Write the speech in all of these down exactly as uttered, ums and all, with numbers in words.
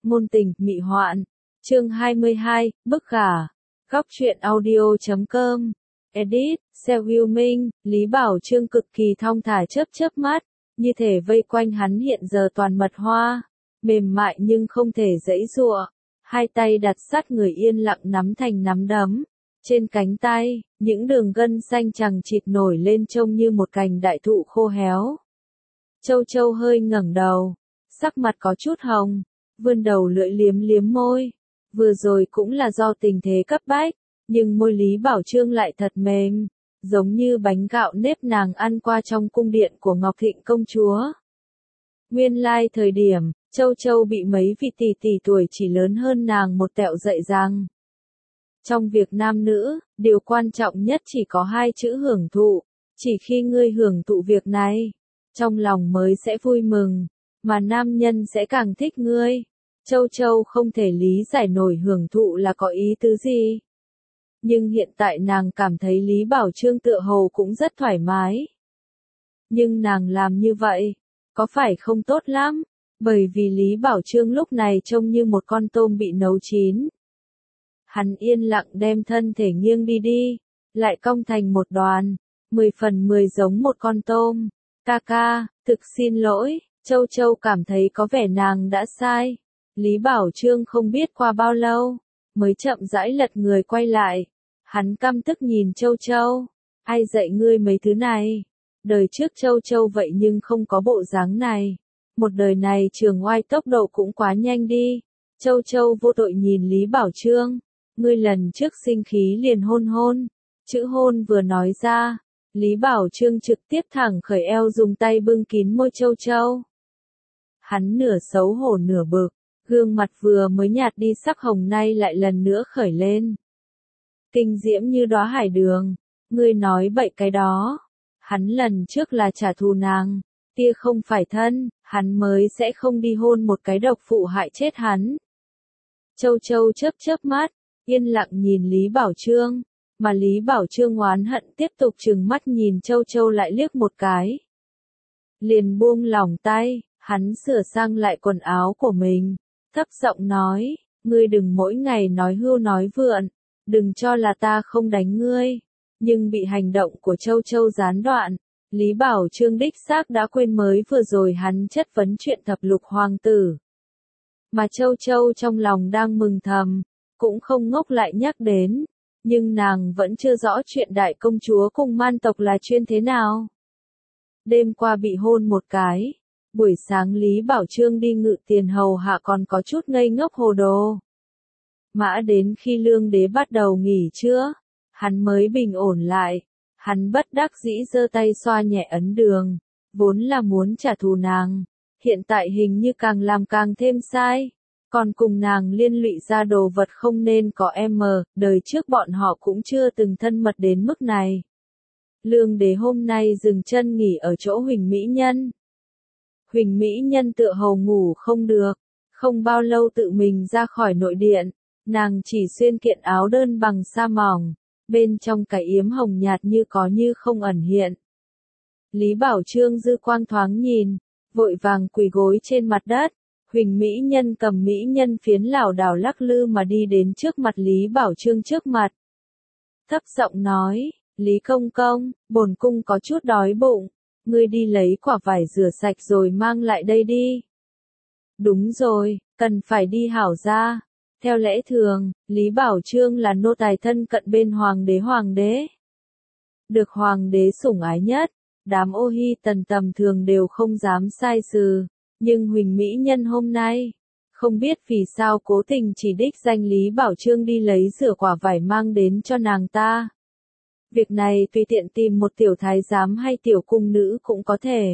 Ngôn tình, mị hoạn. Chương hai mươi hai, bức gả. Góc truyện audio chấm com. Edit, Seo Hưu Minh, Lý Bảo Chương cực kỳ thong thả chớp chớp mắt, như thể vây quanh hắn hiện giờ toàn mật hoa, mềm mại nhưng không thể giãy giụa. Hai tay đặt sát người yên lặng nắm thành nắm đấm. Trên cánh tay, những đường gân xanh chằng chịt nổi lên trông như một cành đại thụ khô héo. Châu Châu hơi ngẩng đầu, sắc mặt có chút hồng, vươn đầu lưỡi liếm liếm môi. Vừa rồi cũng là do tình thế cấp bách, nhưng môi Lý Bảo Chương lại thật mềm, giống như bánh gạo nếp nàng ăn qua trong cung điện của Ngọc Thịnh công chúa. Nguyên lai thời điểm, Châu Châu bị mấy vị tỷ tỷ tuổi chỉ lớn hơn nàng một tẹo dạy rằng, trong việc nam nữ, điều quan trọng nhất chỉ có hai chữ hưởng thụ, chỉ khi ngươi hưởng thụ việc này, trong lòng mới sẽ vui mừng, mà nam nhân sẽ càng thích ngươi. Châu Châu không thể lý giải nổi hưởng thụ là có ý tứ gì. Nhưng hiện tại nàng cảm thấy Lý Bảo Chương tựa hồ cũng rất thoải mái. Nhưng nàng làm như vậy, có phải không tốt lắm, bởi vì Lý Bảo Chương lúc này trông như một con tôm bị nấu chín. Hắn yên lặng đem thân thể nghiêng đi đi, lại cong thành một đoàn, mười phần mười giống một con tôm. Ca ca, thực xin lỗi, Châu Châu cảm thấy có vẻ nàng đã sai. Lý Bảo Chương không biết qua bao lâu, mới chậm rãi lật người quay lại. Hắn căm tức nhìn Châu Châu, ai dạy ngươi mấy thứ này? Đời trước Châu Châu vậy nhưng không có bộ dáng này. Một đời này trường oai tốc độ cũng quá nhanh đi. Châu Châu vô tội nhìn Lý Bảo Chương, ngươi lần trước sinh khí liền hôn hôn. Chữ hôn vừa nói ra, Lý Bảo Chương trực tiếp thẳng khởi eo dùng tay bưng kín môi Châu Châu. Hắn nửa xấu hổ nửa bực, gương mặt vừa mới nhạt đi sắc hồng nay lại lần nữa khởi lên. Kinh diễm như đóa hải đường, ngươi nói bậy cái đó. Hắn lần trước là trả thù nàng, tia không phải thân, hắn mới sẽ không đi hôn một cái độc phụ hại chết hắn. Châu Châu chớp chớp mắt, yên lặng nhìn Lý Bảo Chương, mà Lý Bảo Chương oán hận tiếp tục trừng mắt nhìn Châu Châu lại liếc một cái. Liền buông lỏng tay, hắn sửa sang lại quần áo của mình, thấp giọng nói, ngươi đừng mỗi ngày nói hưu nói vượn, đừng cho là ta không đánh ngươi. Nhưng bị hành động của Châu Châu gián đoạn, Lý Bảo Chương đích xác đã quên mới vừa rồi hắn chất vấn chuyện thập lục hoàng tử. Mà Châu Châu trong lòng đang mừng thầm, cũng không ngốc lại nhắc đến, nhưng nàng vẫn chưa rõ chuyện đại công chúa cùng man tộc là chuyên thế nào. Đêm qua bị hôn một cái, buổi sáng Lý Bảo Chương đi ngự tiền hầu hạ còn có chút ngây ngốc hồ đồ. Mã đến khi lương đế bắt đầu nghỉ trưa, hắn mới bình ổn lại, hắn bất đắc dĩ giơ tay xoa nhẹ ấn đường, vốn là muốn trả thù nàng, hiện tại hình như càng làm càng thêm sai, còn cùng nàng liên lụy ra đồ vật không nên có em mờ, đời trước bọn họ cũng chưa từng thân mật đến mức này. Lương đế hôm nay dừng chân nghỉ ở chỗ Huỳnh Mỹ Nhân. Huỳnh Mỹ Nhân tựa hồ ngủ không được, không bao lâu tự mình ra khỏi nội điện, nàng chỉ xuyên kiện áo đơn bằng sa mỏng, bên trong cái yếm hồng nhạt như có như không ẩn hiện. Lý Bảo Chương dư quang thoáng nhìn, vội vàng quỳ gối trên mặt đất, Huỳnh Mỹ Nhân cầm Mỹ Nhân phiến lảo đảo lắc lư mà đi đến trước mặt Lý Bảo Chương trước mặt. Thấp giọng nói, Lý công công, bổn cung có chút đói bụng, ngươi đi lấy quả vải rửa sạch rồi mang lại đây đi. Đúng rồi, cần phải đi hảo ra. Theo lẽ thường, Lý Bảo Chương là nô tài thân cận bên hoàng đế hoàng đế. Được hoàng đế sủng ái nhất, đám ô hi tần tầm thường đều không dám sai sự, nhưng Huỳnh Mỹ Nhân hôm nay, không biết vì sao cố tình chỉ đích danh Lý Bảo Chương đi lấy rửa quả vải mang đến cho nàng ta. Việc này tùy tiện tìm một tiểu thái giám hay tiểu cung nữ cũng có thể.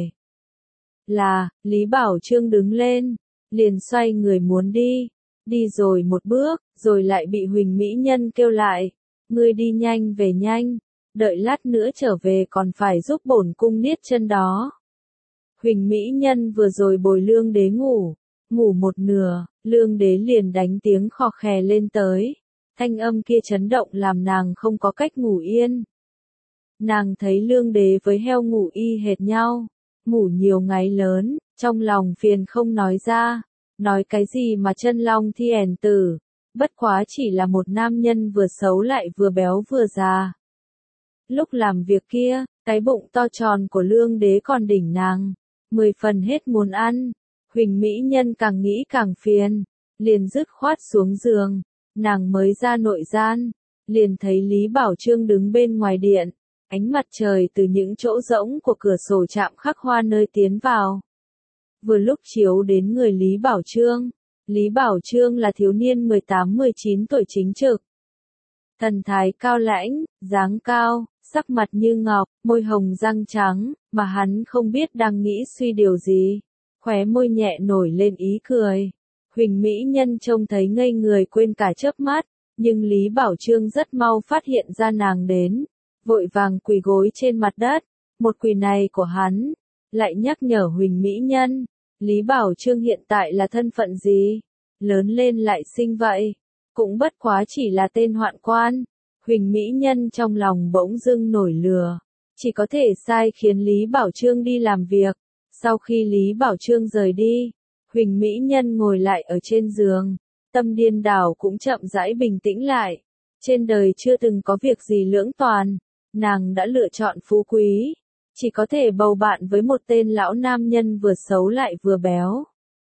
Là, Lý Bảo Chương đứng lên, liền xoay người muốn đi. Đi rồi một bước, rồi lại bị Huỳnh Mỹ Nhân kêu lại, ngươi đi nhanh về nhanh, đợi lát nữa trở về còn phải giúp bổn cung niết chân đó. Huỳnh Mỹ Nhân vừa rồi bồi lương đế ngủ, ngủ một nửa, lương đế liền đánh tiếng khò khè lên tới, thanh âm kia chấn động làm nàng không có cách ngủ yên. Nàng thấy lương đế với heo ngủ y hệt nhau, ngủ nhiều ngáy lớn, trong lòng phiền không nói ra. nói cái gì mà chân long thi ẻn tử, bất quá chỉ là một nam nhân vừa xấu lại vừa béo vừa già. Lúc làm việc kia, cái bụng to tròn của lương đế còn đỉnh nàng, mười phần hết muốn ăn. Huỳnh mỹ nhân càng nghĩ càng phiền, liền dứt khoát xuống giường, nàng mới ra nội gian, liền thấy Lý Bảo Trương đứng bên ngoài điện, ánh mặt trời từ những chỗ rỗng của cửa sổ chạm khắc hoa nơi tiến vào. Vừa lúc chiếu đến người Lý Bảo Trương, Lý Bảo Trương là thiếu niên mười tám mười chín tuổi chính trực. Thần thái cao lãnh, dáng cao, sắc mặt như ngọc, môi hồng răng trắng, mà hắn không biết đang nghĩ suy điều gì. Khóe môi nhẹ nổi lên ý cười. Huỳnh mỹ nhân trông thấy ngây người quên cả chớp mắt, nhưng Lý Bảo Trương rất mau phát hiện ra nàng đến, vội vàng quỳ gối trên mặt đất. Một quỳ này của hắn, lại nhắc nhở Huỳnh mỹ nhân, Lý Bảo Trương hiện tại là thân phận gì, lớn lên lại sinh vậy, cũng bất quá chỉ là tên hoạn quan. Huỳnh mỹ nhân trong lòng bỗng dưng nổi lửa, chỉ có thể sai khiến Lý Bảo Trương đi làm việc. Sau khi Lý Bảo Trương rời đi, Huỳnh mỹ nhân ngồi lại ở trên giường, tâm điên đảo cũng chậm rãi bình tĩnh lại. Trên đời chưa từng có việc gì lưỡng toàn, nàng đã lựa chọn phú quý, chỉ có thể bầu bạn với một tên lão nam nhân vừa xấu lại vừa béo.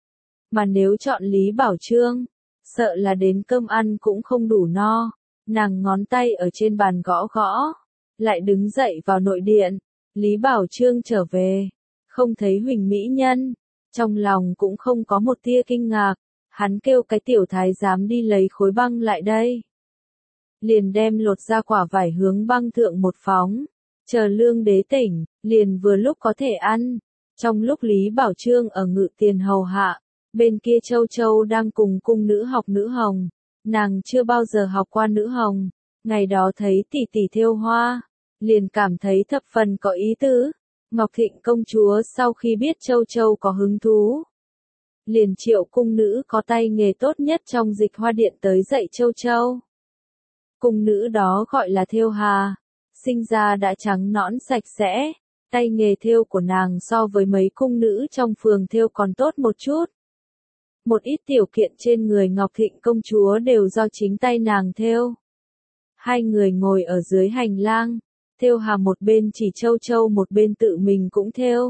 Mà nếu chọn Lý Bảo Trương, sợ là đến cơm ăn cũng không đủ no. Nàng ngón tay ở trên bàn gõ gõ, lại đứng dậy vào nội điện. Lý Bảo Trương trở về, không thấy Huỳnh mỹ nhân, trong lòng cũng không có một tia kinh ngạc, hắn kêu cái tiểu thái giám đi lấy khối băng lại đây. Liền đem lột ra quả vải hướng băng thượng một phóng, chờ lương đế tỉnh, liền vừa lúc có thể ăn. Trong lúc Lý Bảo Trương ở ngự tiền hầu hạ, bên kia Châu Châu đang cùng cung nữ học nữ hồng. Nàng chưa bao giờ học qua nữ hồng, ngày đó thấy tỷ tỷ thêu hoa, liền cảm thấy thập phần có ý tứ. Ngọc Thịnh công chúa sau khi biết Châu Châu có hứng thú, liền triệu cung nữ có tay nghề tốt nhất trong Dịch Hoa Điện tới dạy Châu Châu. Cung nữ đó gọi là Thêu Hà, sinh ra đã trắng nõn sạch sẽ, tay nghề thêu của nàng so với mấy cung nữ trong phường thêu còn tốt một chút. Một ít tiểu kiện trên người Ngọc Thịnh công chúa đều do chính tay nàng thêu. Hai người ngồi ở dưới hành lang, Thêu Hà một bên chỉ Châu Châu một bên tự mình cũng thêu.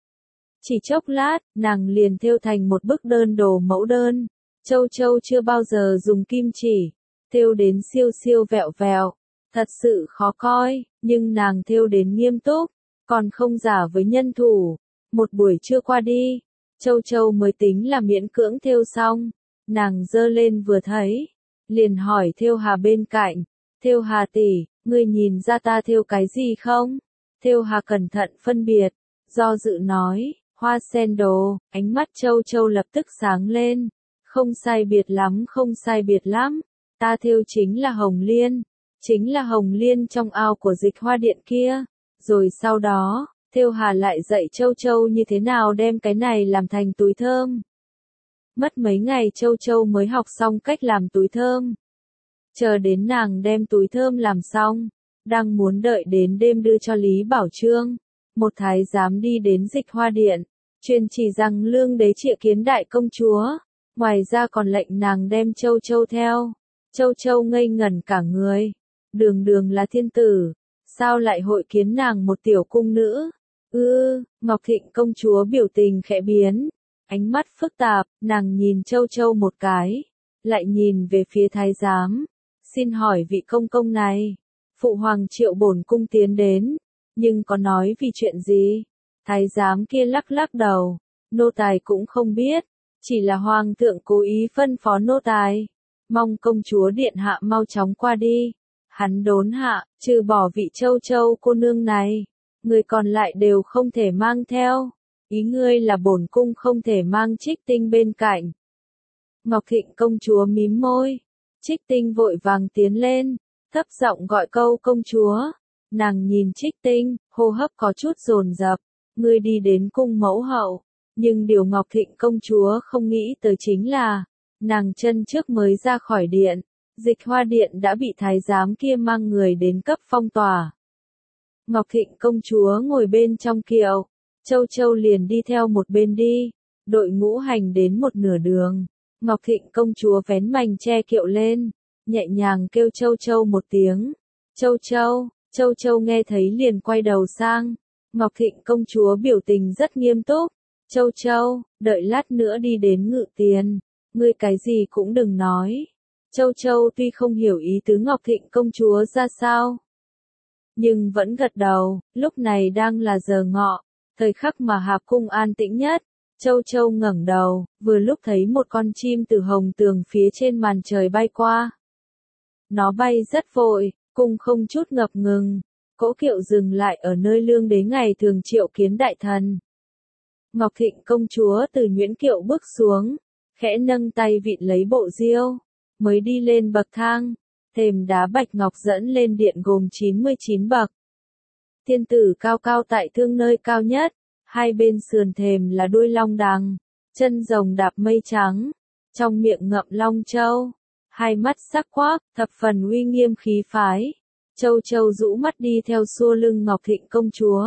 Chỉ chốc lát, nàng liền thêu thành một bức đơn đồ mẫu đơn. Châu Châu chưa bao giờ dùng kim chỉ, thêu đến siêu siêu vẹo vẹo, thật sự khó coi, nhưng nàng thêu đến nghiêm túc, còn không giả với nhân thủ. Một buổi trưa qua đi, Châu Châu mới tính là miễn cưỡng thêu xong, nàng giơ lên vừa thấy, liền hỏi Thêu Hà bên cạnh, Thêu Hà tỷ, ngươi nhìn ra ta thêu cái gì không? Thêu Hà cẩn thận phân biệt, do dự nói, hoa sen đồ. Ánh mắt Châu Châu lập tức sáng lên, không sai biệt lắm không sai biệt lắm, ta thêu chính là hồng liên, chính là hồng liên trong ao của Dịch Hoa Điện kia. Rồi sau đó, Thêu Hà lại dạy Châu Châu như thế nào đem cái này làm thành túi thơm. Mất mấy ngày Châu Châu mới học xong cách làm túi thơm. Chờ đến nàng đem túi thơm làm xong, đang muốn đợi đến đêm đưa cho Lý Bảo Trương, một thái giám đi đến Dịch Hoa Điện, truyền chỉ rằng lương đế triệu kiến đại công chúa, ngoài ra còn lệnh nàng đem Châu Châu theo. Châu Châu ngây ngẩn cả người, đường đường là thiên tử, sao lại hội kiến nàng một tiểu cung nữ? Ư, Ngọc Thịnh công chúa biểu tình khẽ biến, ánh mắt phức tạp, nàng nhìn Châu Châu một cái, lại nhìn về phía thái giám, xin hỏi vị công công này, phụ hoàng triệu bổn cung tiến đến, nhưng có nói vì chuyện gì? Thái giám kia lắc lắc đầu, nô tài cũng không biết, chỉ là hoàng thượng cố ý phân phó nô tài, mong công chúa điện hạ mau chóng qua đi. Hắn đốn hạ, trừ bỏ vị Châu Châu cô nương này, người còn lại đều không thể mang theo. Ý ngươi là bổn cung không thể mang Trích Tinh bên cạnh. Ngọc Thịnh công chúa mím môi, Trích Tinh vội vàng tiến lên, thấp giọng gọi câu công chúa. Nàng nhìn Trích Tinh, hô hấp có chút dồn dập, ngươi đi đến cung mẫu hậu. Nhưng điều Ngọc Thịnh công chúa không nghĩ tới chính là, nàng chân trước mới ra khỏi điện, Dịch Hoa Điện đã bị thái giám kia mang người đến cấp phong tỏa. Ngọc Thịnh công chúa ngồi bên trong kiệu, Châu Châu liền đi theo một bên đi, Đội ngũ hành đến một nửa đường, Ngọc Thịnh công chúa vén mành che kiệu lên, nhẹ nhàng kêu Châu Châu một tiếng. Châu Châu, Châu Châu nghe thấy liền quay đầu sang. Ngọc Thịnh công chúa biểu tình rất nghiêm túc. Châu Châu, đợi lát nữa đi đến Ngự Tiền, ngươi cái gì cũng đừng nói. Châu Châu tuy không hiểu ý tứ Ngọc Thịnh công chúa ra sao, nhưng vẫn gật đầu. Lúc này đang là giờ ngọ, thời khắc mà Hạp cung an tĩnh nhất. Châu Châu ngẩng đầu, vừa lúc thấy một con chim từ hồng tường phía trên màn trời bay qua. Nó bay rất vội, cung không chút ngập ngừng, cỗ kiệu dừng lại ở nơi lương đế ngày thường triệu kiến đại thần. Ngọc Thịnh công chúa từ nhuyễn kiệu bước xuống, khẽ nâng tay vịn lấy bộ diêu, mới đi lên bậc thang, thềm đá bạch ngọc dẫn lên điện gồm chín mươi chín bậc. Thiên tử cao cao tại thương nơi cao nhất, hai bên sườn thềm là đuôi long đằng, chân rồng đạp mây trắng, trong miệng ngậm long châu, hai mắt sắc quắc, thập phần uy nghiêm khí phái. Châu Châu rũ mắt đi theo xua lưng Ngọc Thịnh công chúa.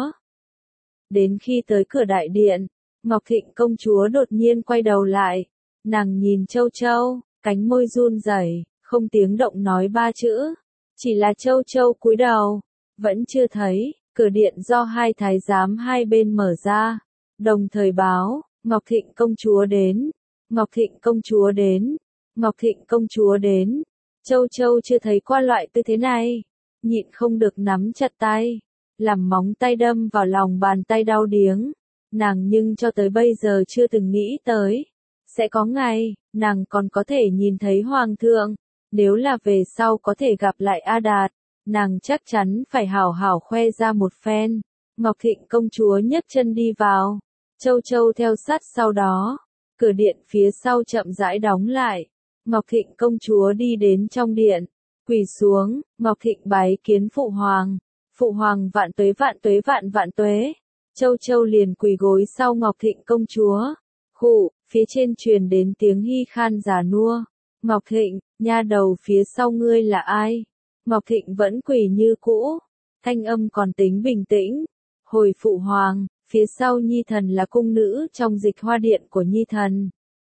Đến khi tới cửa đại điện, Ngọc Thịnh công chúa đột nhiên quay đầu lại, nàng nhìn Châu Châu, cánh môi run rẩy, không tiếng động nói ba chữ, chỉ là Châu Châu cúi đầu, vẫn chưa thấy. Cửa điện do hai thái giám hai bên mở ra, đồng thời báo, Ngọc Thịnh công chúa đến, Ngọc Thịnh công chúa đến, Ngọc Thịnh công chúa đến. Châu Châu chưa thấy qua loại tư thế này, nhịn không được nắm chặt tay, làm móng tay đâm vào lòng bàn tay đau điếng. Nàng nhưng cho tới bây giờ chưa từng nghĩ tới, sẽ có ngày, nàng còn có thể nhìn thấy Hoàng thượng, nếu là về sau có thể gặp lại A Đạt. Nàng chắc chắn phải hảo hảo khoe ra một phen. Ngọc Thịnh công chúa nhấc chân đi vào, Châu Châu theo sát sau đó. Cửa điện phía sau chậm rãi đóng lại. Ngọc Thịnh công chúa đi đến trong điện, quỳ xuống. Ngọc Thịnh bái kiến phụ hoàng. Phụ hoàng vạn tuế vạn tuế vạn vạn tuế. Châu Châu liền quỳ gối sau Ngọc Thịnh công chúa. Khụ, phía trên truyền đến tiếng hi khan già nua. Ngọc Thịnh, nha đầu phía sau ngươi là ai? Ngọc Thịnh vẫn quỳ như cũ, thanh âm còn tính bình tĩnh. Hồi phụ hoàng, phía sau nhi thần là cung nữ trong dịch hoa điện của nhi thần.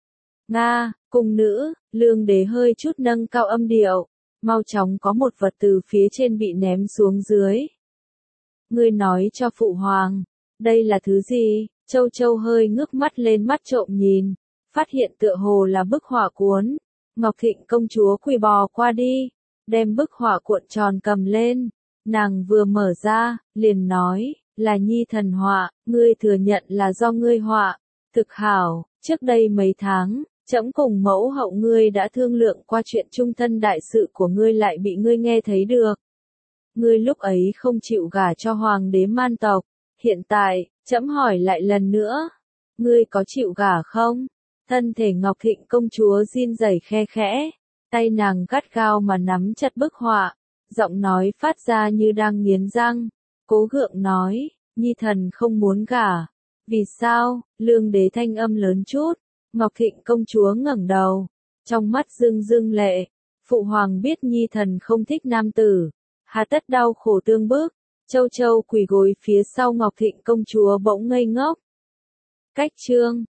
Nga, cung nữ. Lương đế hơi chút nâng cao âm điệu, mau chóng có một vật từ phía trên bị ném xuống dưới. Ngươi nói cho phụ hoàng, đây là thứ gì? Châu Châu hơi ngước mắt lên mắt trộm nhìn, phát hiện tựa hồ là bức họa cuốn. Ngọc Thịnh công chúa quỳ bò qua đi, đem bức họa cuộn tròn cầm lên, nàng vừa mở ra, liền nói, là nhi thần họa, ngươi thừa nhận là do ngươi họa. Thực hảo, trước đây mấy tháng, trẫm cùng mẫu hậu ngươi đã thương lượng qua chuyện trung thân đại sự của ngươi lại bị ngươi nghe thấy được. Ngươi lúc ấy không chịu gả cho hoàng đế man tộc, hiện tại, trẫm hỏi lại lần nữa, ngươi có chịu gả không? Thân thể Ngọc Thịnh công chúa run rẩy khe khẽ, tay nàng gắt gao mà nắm chặt bức họa, giọng nói phát ra như đang nghiến răng, cố gượng nói, nhi thần không muốn gả. Vì sao? Lương đế thanh âm lớn chút. Ngọc Thịnh công chúa ngẩng đầu, trong mắt rưng rưng lệ. Phụ hoàng biết nhi thần không thích nam tử, hà tất đau khổ tương bức. Châu Châu quỳ gối phía sau Ngọc Thịnh công chúa bỗng ngây ngốc. Cách chương